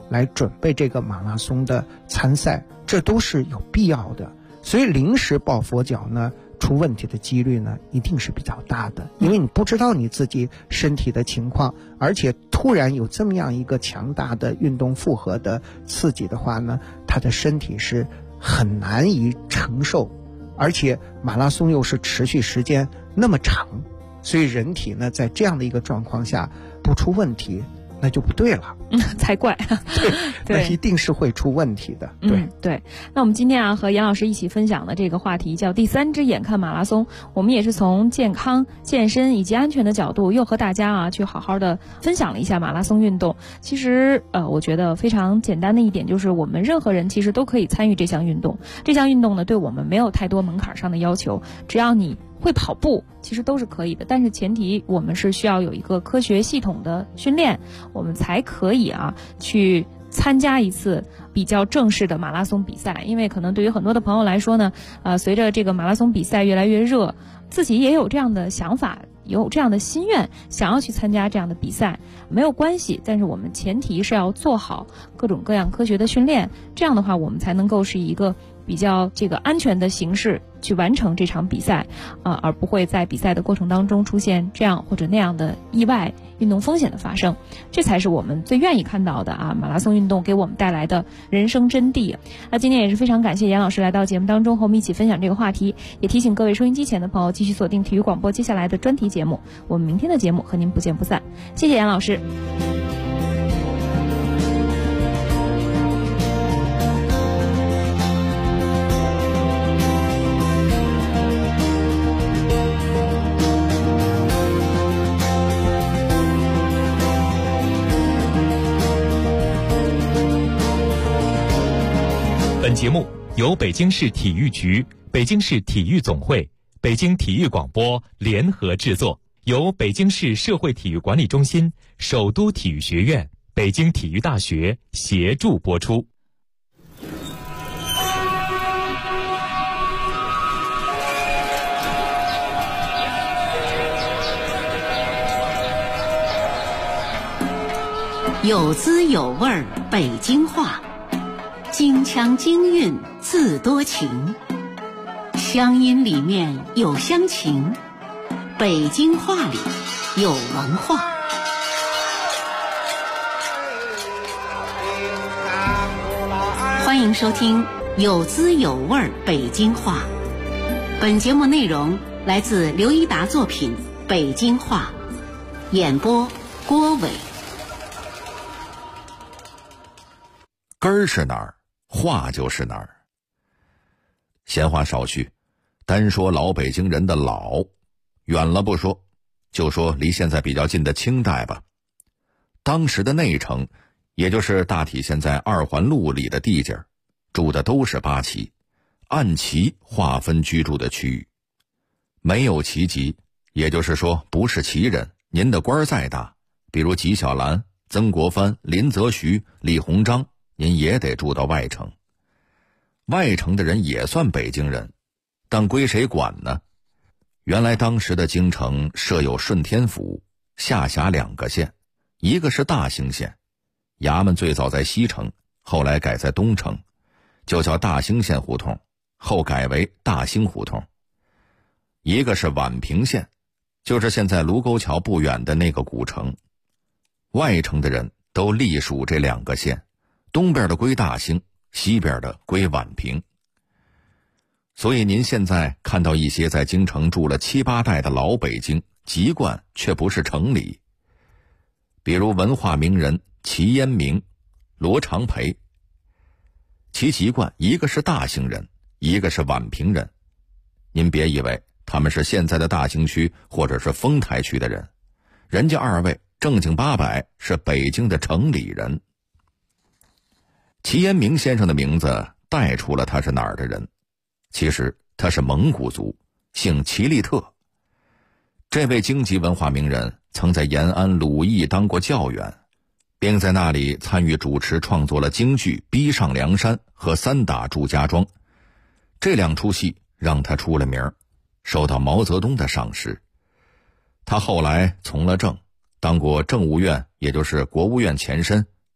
来准备这个马拉松的参赛，这都是有必要的。所以临时抱佛脚呢，出问题的几率呢一定是比较大的，因为你不知道你自己身体的情况，而且突然有这么样一个强大的运动负荷的刺激的话呢，他的身体是很难以承受，而且马拉松又是持续时间那么长，所以人体呢在这样的一个状况下不出问题那就不对了， 才怪。 对，那一定是会出问题的。对， 对。那我们今天和严老师一起分享的这个话题叫第三只眼看马拉松，我们也是从健康、健身以及安全的角度，又和大家去好好的分享了一下马拉松运动。其实我觉得非常简单的一点就是，我们任何人其实都可以参与这项运动。这项运动呢，对我们没有太多门槛上的要求，只要你会跑步其实都是可以的，但是前提我们是需要有一个科学系统的训练，我们才可以去参加一次比较正式的马拉松比赛。因为可能对于很多的朋友来说呢，随着这个马拉松比赛越来越热，自己也有这样的想法，有这样的心愿，想要去参加这样的比赛，没有关系，但是我们前提是要做好各种各样科学的训练，这样的话我们才能够是一个比较安全的形式去完成这场比赛，而不会在比赛的过程当中出现这样或者那样的意外运动风险的发生。这才是我们最愿意看到的马拉松运动给我们带来的人生真谛。那今天也是非常感谢严老师来到节目当中和我们一起分享这个话题，也提醒各位收音机前的朋友继续锁定体育广播接下来的专题节目，我们明天的节目和您不见不散。谢谢严老师。 本节目由北京市体育局、北京市体育总会、北京体育广播联合制作，由北京市社会体育管理中心、首都体育学院、北京体育大学协助播出。 有滋有味儿北京话，京腔京韵字多情，乡音里面有乡情，北京话里有文化。欢迎收听有滋有味儿北京话。本节目内容来自刘一达作品《北京话》，演播郭伟。 根儿是哪儿，话就是哪儿。闲话少叙，单说老北京人的老，远了不说，就说离现在比较近的清代吧。当时的内城，也就是大体现在二环路里的地界，住的都是八旗，按旗划分居住的区域。没有旗籍，也就是说不是旗人，您的官再大，比如纪晓岚、曾国藩、林则徐、李鸿章，您也得住到外城。外城的人也算北京人，但归谁管呢？原来当时的京城设有顺天府，下辖2个县，一个是大兴县，衙门最早在西城，后来改在东城，就叫大兴县胡同，后改为大兴胡同。一个是宛平县，就是现在卢沟桥不远的那个古城。外城的人都隶属这2个县，东边的归大兴，西边的归宛平。所以您现在看到一些在京城住了7、8代的老北京，籍贯却不是城里。比如文化名人齐烟明、罗长培，其籍贯一个是大兴人，一个是宛平人。您别以为他们是现在的大兴区或者是丰台区的人，人家2位正经八百是北京的城里人。齐烟明先生的名字带出了他是哪儿的人，其实他是蒙古族，姓齐利特。这位京籍文化名人曾在延安鲁艺当过教员，并在那里参与主持创作了京剧《逼上梁山》和《三打祝家庄》，这2出戏让他出了名，受到毛泽东的赏识。他后来从了政，当过政务院，也就是国务院前身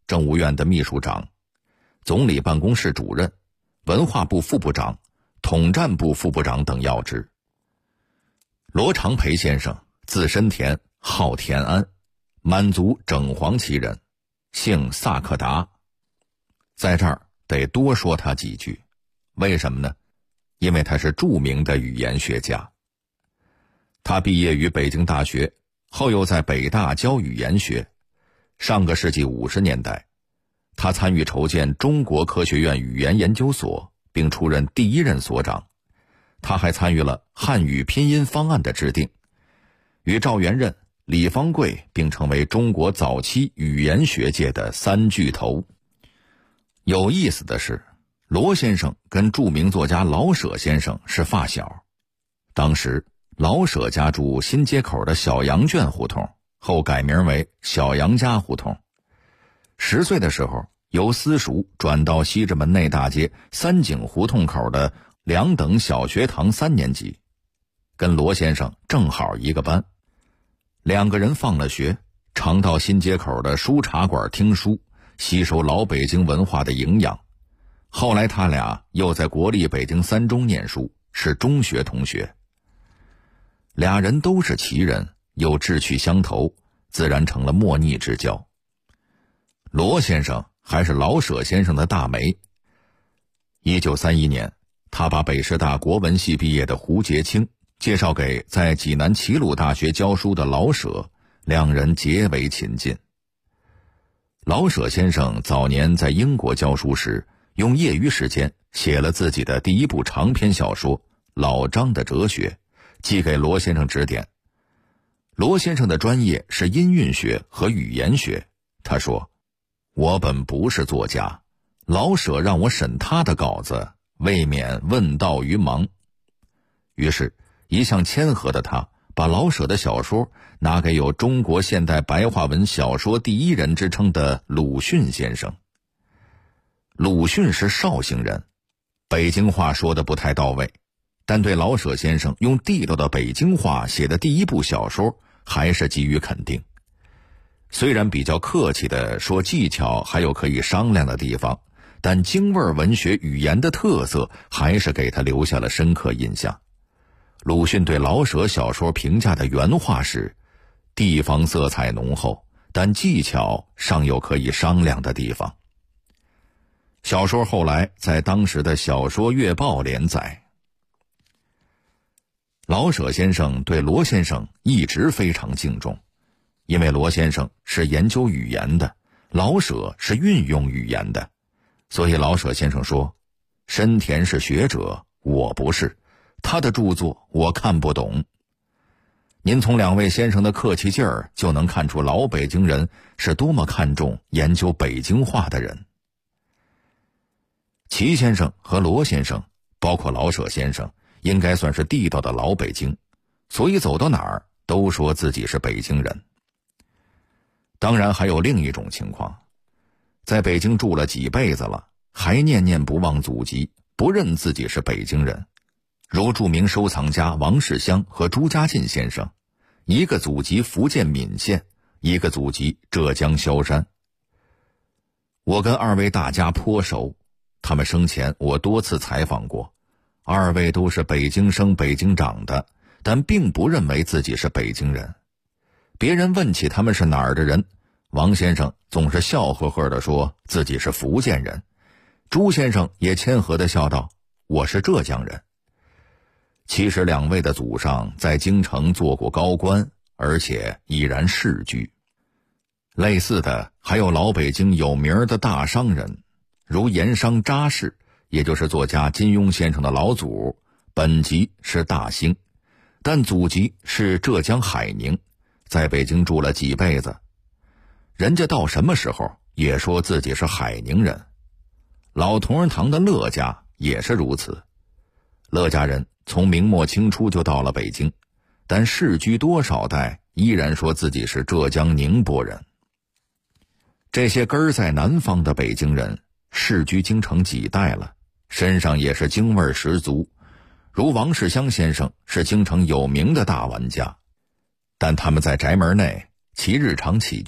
政务院的秘书长、总理办公室主任、文化部副部长、统战部副部长等要职。罗长培先生字申田，号田安，满族整黄旗人，姓萨克达。在这儿得多说他几句，为什么呢？因为他是著名的语言学家。他毕业于北京大学，后又在北大教语言学。上个世纪50年代，他参与筹建中国科学院语言研究所，并出任第一任所长。他还参与了汉语拼音方案的制定，与赵元任、李方贵并成为中国早期语言学界的三巨头。有意思的是，罗先生跟著名作家老舍先生是发小。当时老舍家住新街口的小羊圈胡同，后改名为小杨家胡同。10岁的时候，由私塾转到西直门内大街三井胡同口的2等小学堂3年级，跟罗先生正好一个班。2个人放了学，常到新街口的书茶馆听书，吸收老北京文化的营养。后来他俩又在国立北京3中念书，是中学同学。俩人都是奇人，又志趣相投，自然成了莫逆之交。罗先生还是老舍先生的大媒。1931年，他把北师大国文系毕业的胡洁清介绍给在济南齐鲁大学教书的老舍，两人结为秦晋。老舍先生早年在英国教书时，用业余时间写了自己的第一部长篇小说《老张的哲学》，寄给罗先生指点。罗先生的专业是音韵学和语言学，他说：“我本不是作家，老舍让我审他的稿子，未免问道于盲。”于是一向谦和的他把老舍的小说拿给有中国现代白话文小说第一人之称的鲁迅先生。鲁迅是绍兴人，北京话说得不太到位，但对老舍先生用地道的北京话写的第一部小说还是给予肯定。虽然比较客气地说技巧还有可以商量的地方，但京味文学语言的特色还是给他留下了深刻印象。鲁迅对老舍小说评价的原话是：地方色彩浓厚，但技巧尚有可以商量的地方。小说后来在当时的小说月报连载。老舍先生对罗先生一直非常敬重，因为罗先生是研究语言的，老舍是运用语言的，所以老舍先生说：深田是学者，我不是，他的著作我看不懂。您从两位先生的客气劲儿就能看出老北京人是多么看重研究北京话的人。齐先生和罗先生，包括老舍先生，应该算是地道的老北京，所以走到哪儿都说自己是北京人。当然还有另一种情况，在北京住了几辈子了，还念念不忘祖籍，不认自己是北京人，如著名收藏家王世襄和朱家进先生，一个祖籍福建闽县，一个祖籍浙江萧山。我跟二位大家颇熟，他们生前我多次采访过，二位都是北京生北京长的，但并不认为自己是北京人。别人问起他们是哪儿的人，王先生总是笑呵呵地说自己是福建人，朱先生也谦和地笑道：我是浙江人。其实两位的祖上在京城做过高官，而且已然世居。类似的还有老北京有名的大商人，如盐商查氏，也就是作家金庸先生的老祖，本籍是大兴，但祖籍是浙江海宁，在北京住了几辈子。人家到什么时候也说自己是海宁人。老同仁堂的乐家也是如此，乐家人从明末清初就到了北京，但世居多少代依然说自己是浙江宁波人。这些根儿在南方的北京人世居京城几代了，身上也是京味十足，如王世襄先生是京城有名的大玩家，但他们在宅门内其日常起居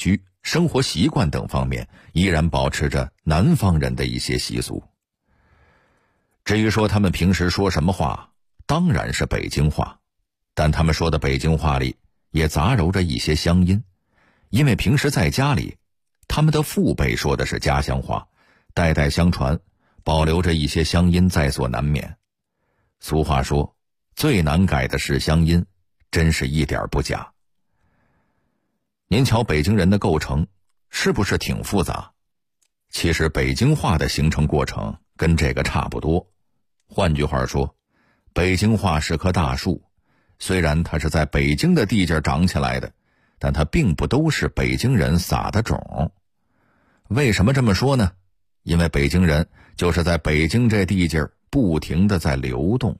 生活习惯等方面依然保持着南方人的一些习俗。至于说他们平时说什么话，当然是北京话，但他们说的北京话里也杂糅着一些乡音，因为平时在家里，他们的父辈说的是家乡话，代代相传，保留着一些乡音在所难免。俗话说，最难改的是乡音，真是一点不假。您瞧北京人的构成是不是挺复杂？其实北京话的形成过程跟这个差不多。换句话说，北京话是棵大树，虽然它是在北京的地界长起来的，但它并不都是北京人撒的种。为什么这么说呢？因为北京人就是在北京这地界不停地在流动。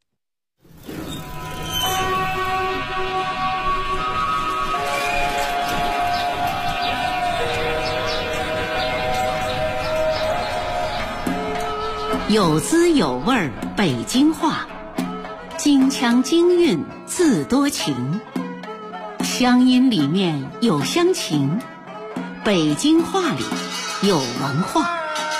有滋有味北京话，京腔京韵自多情，乡音里面有乡情，北京话里有文化。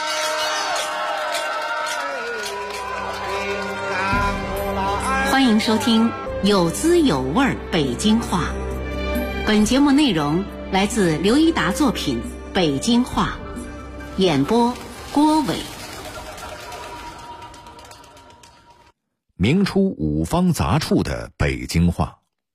欢迎收听有滋有味北京话。本节目内容来自刘一达作品《北京话》，演播郭伟。 名出五方杂处的北京话。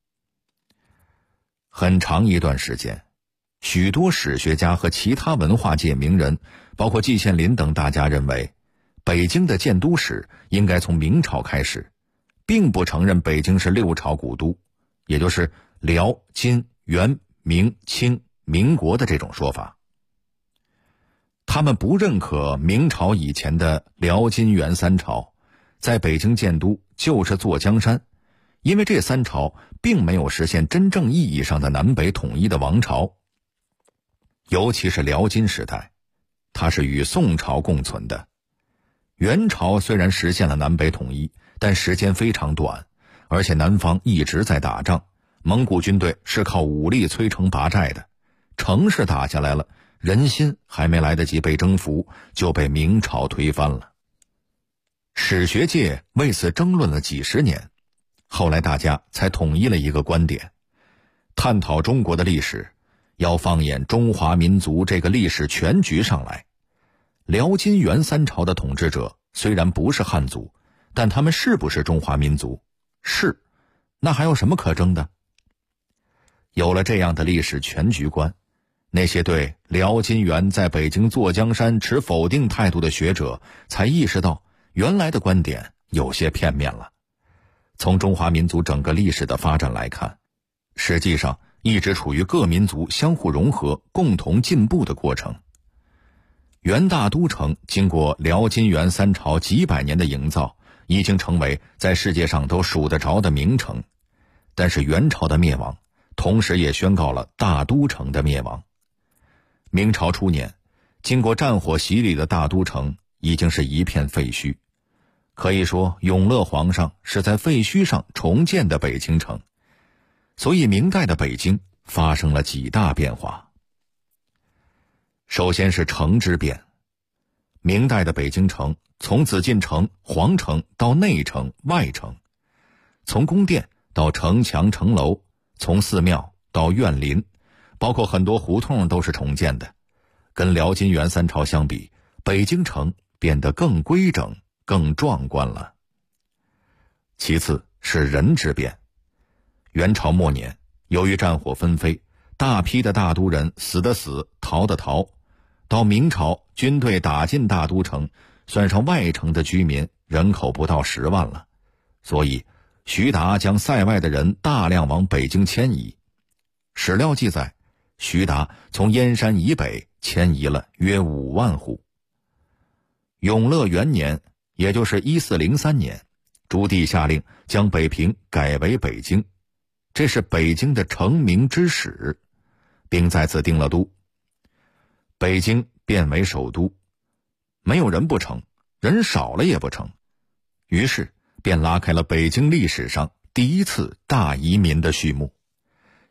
很长一段时间，许多史学家和其他文化界名人，包括季羡林等大家认为，北京的建都史应该从明朝开始，并不承认北京是六朝古都，也就是辽、金、元、明、清、民国的这种说法。他们不认可明朝以前的辽、金、元三朝在北京建都就是坐江山，因为这三朝并没有实现真正意义上的南北统一的王朝。尤其是辽金时代，它是与宋朝共存的。元朝虽然实现了南北统一，但时间非常短，而且南方一直在打仗，蒙古军队是靠武力摧城拔寨的，城市打下来了，人心还没来得及被征服，就被明朝推翻了。史学界为此争论了几十年，后来大家才统一了一个观点：探讨中国的历史，要放眼中华民族这个历史全局上来。辽金元三朝的统治者虽然不是汉族，但他们是不是中华民族？是，那还有什么可争的？有了这样的历史全局观，那些对辽金元在北京坐江山持否定态度的学者才意识到，原来的观点有些片面了。从中华民族整个历史的发展来看，实际上一直处于各民族相互融合、共同进步的过程。元大都城经过辽金元三朝几百年的营造，已经成为在世界上都数得着的名城。但是元朝的灭亡，同时也宣告了大都城的灭亡。明朝初年，经过战火洗礼的大都城已经是一片废墟。可以说，永乐皇上是在废墟上重建的北京城。所以明代的北京发生了几大变化。首先是城之变。明代的北京城从紫禁城、皇城到内城、外城，从宫殿到城墙、城楼，从寺庙到苑林，包括很多胡同都是重建的。跟辽金元三朝相比，北京城变得更规整、更壮观了。其次是人之变。元朝末年，由于战火纷飞，大批的大都人死的死，逃的逃。到明朝，军队打进大都城，算上外城的居民，人口不到10万了。所以徐达将塞外的人大量往北京迁移。史料记载，徐达从燕山以北迁移了约5万户。永乐元年，也就是1403年，朱棣下令将北平改为北京，这是北京的成名之始，并在此定了都。北京变为首都，没有人不成，人少了也不成，于是便拉开了北京历史上第一次大移民的序幕。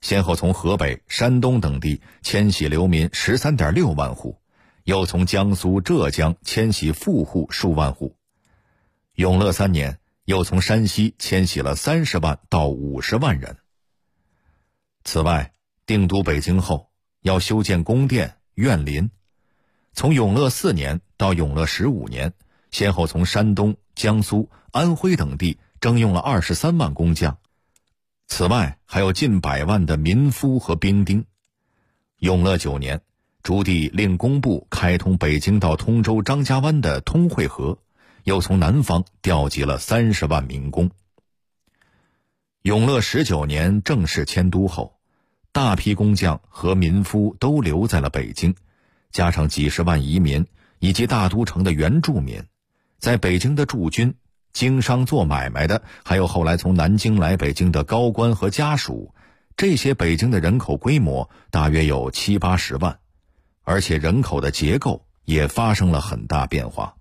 先后从河北、山东等地迁徙流民 13.6 万户，又从江苏、浙江迁徙富户数万户。永乐3年，又从山西迁徙了30万到50万人。此外，定都北京后，要修建宫殿、苑林。从永乐4年到永乐15年，先后从山东、江苏、安徽等地征用了23万工匠。此外，还有近100万的民夫和兵丁。永乐9年，朱棣令工部开通北京到通州张家湾的通惠河，又从南方调集了30万民工。永乐19年正式迁都后，大批工匠和民夫都留在了北京，加上几十万移民以及大都城的原住民，在北京的驻军、经商做买卖的，还有后来从南京来北京的高官和家属，这些北京的人口规模大约有70-80万，而且人口的结构也发生了很大变化。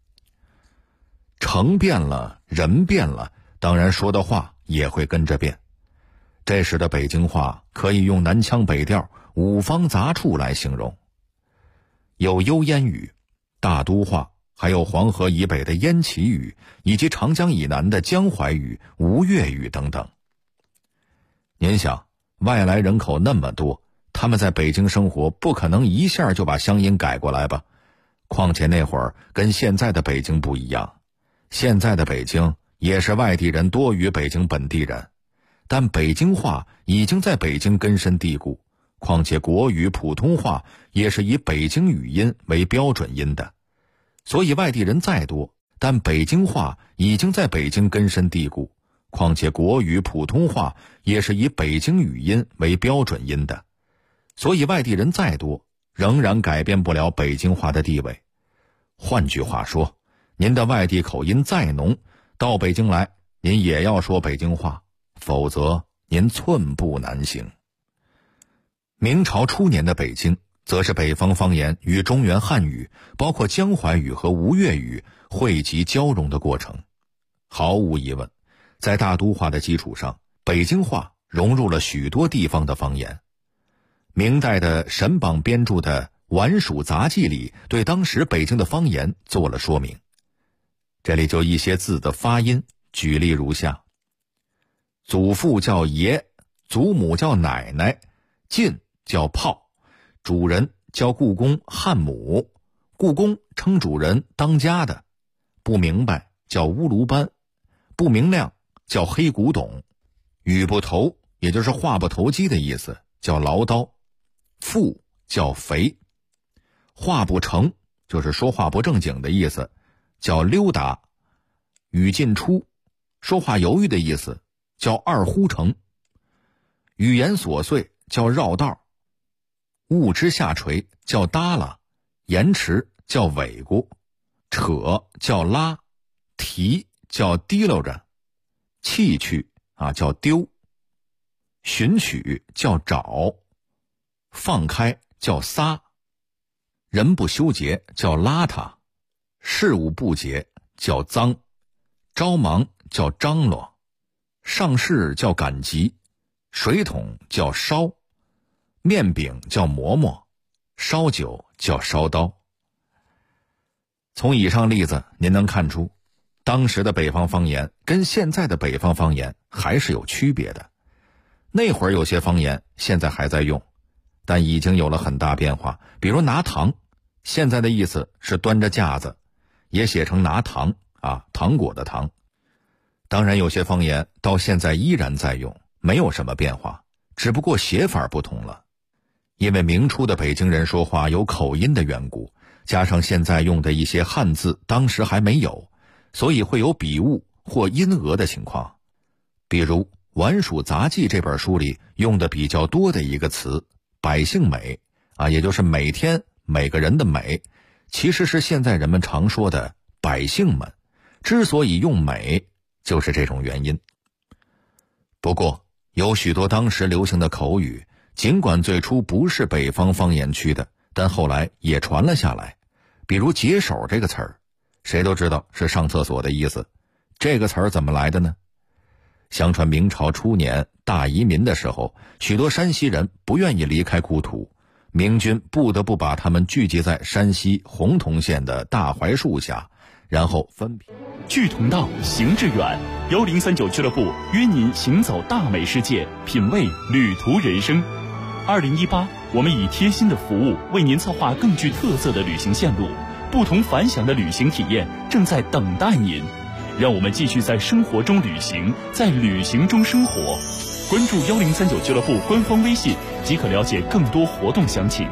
城变了，人变了，当然说的话也会跟着变。这时的北京话可以用南腔北调、五方杂处来形容，有幽燕语、大都话，还有黄河以北的燕齐语，以及长江以南的江淮语、吴越语等等。您想，外来人口那么多，他们在北京生活，不可能一下就把乡音改过来吧？况且那会儿跟现在的北京不一样，现在的北京也是外地人多于北京本地人，但北京话已经在北京根深蒂固，况且国语、普通话也是以北京语音为标准音的，所以外地人再多，但北京话已经在北京根深蒂固，况且国语、普通话也是以北京语音为标准音的，所以外地人再多，仍然改变不了北京话的地位。换句话说，您的外地口音再浓，到北京来，您也要说北京话，否则您寸步难行。明朝初年的北京，则是北方方言与中原汉语，包括江淮语和吴越语汇集交融的过程。毫无疑问，在大都话的基础上，北京话融入了许多地方的方言。明代的沈榜编著的《宛署杂记》里，对当时北京的方言做了说明。这里就一些字的发音，举例如下：祖父叫爷，祖母叫奶奶，进叫炮，主人叫故宫汉母，故宫称主人当家的，不明白叫乌卢班，不明亮叫黑古董，语不投也就是话不投机的意思，叫唠叨，富叫肥，话不成就是说话不正经的意思，叫溜达，语尽出说话犹豫的意思，叫二呼成，语言琐碎叫绕道，物之下垂叫耷拉，延迟叫尾咕，扯叫拉，提叫提溜着，弃去叫丢，寻取叫找，放开叫撒，人不修洁叫邋遢，事务不洁叫脏，着忙叫张罗，上市叫赶集，水桶叫烧，面饼叫馍馍，烧酒叫烧刀。从以上例子您能看出，当时的北方方言跟现在的北方方言还是有区别的。那会儿有些方言现在还在用，但已经有了很大变化。比如拿糖，现在的意思是端着架子，也写成拿糖糖果的糖。当然有些方言到现在依然在用，没有什么变化，只不过写法不同了。因为明初的北京人说话有口音的缘故，加上现在用的一些汉字当时还没有，所以会有笔误或音讹的情况。比如《宛署杂记》这本书里用的比较多的一个词百姓美也就是每天每个人的美，其实是现在人们常说的百姓们，之所以用美就是这种原因。不过有许多当时流行的口语，尽管最初不是北方方言区的，但后来也传了下来。比如解手这个词儿，谁都知道是上厕所的意思，这个词儿怎么来的呢？ 相传明朝初年大移民的时候，许多山西人不愿意离开故土，明军不得不把他们聚集在山西洪洞县的大槐树下，然后分批。 聚同道，行致远，1039俱乐部约您行走大美世界，品味旅途人生。2018，我们以贴心的服务为您策划更具特色的旅行线路，不同凡响的旅行体验正在等待您。让我们继续在生活中旅行，在旅行中生活。关注1039俱乐部官方微信即可了解更多活动详情。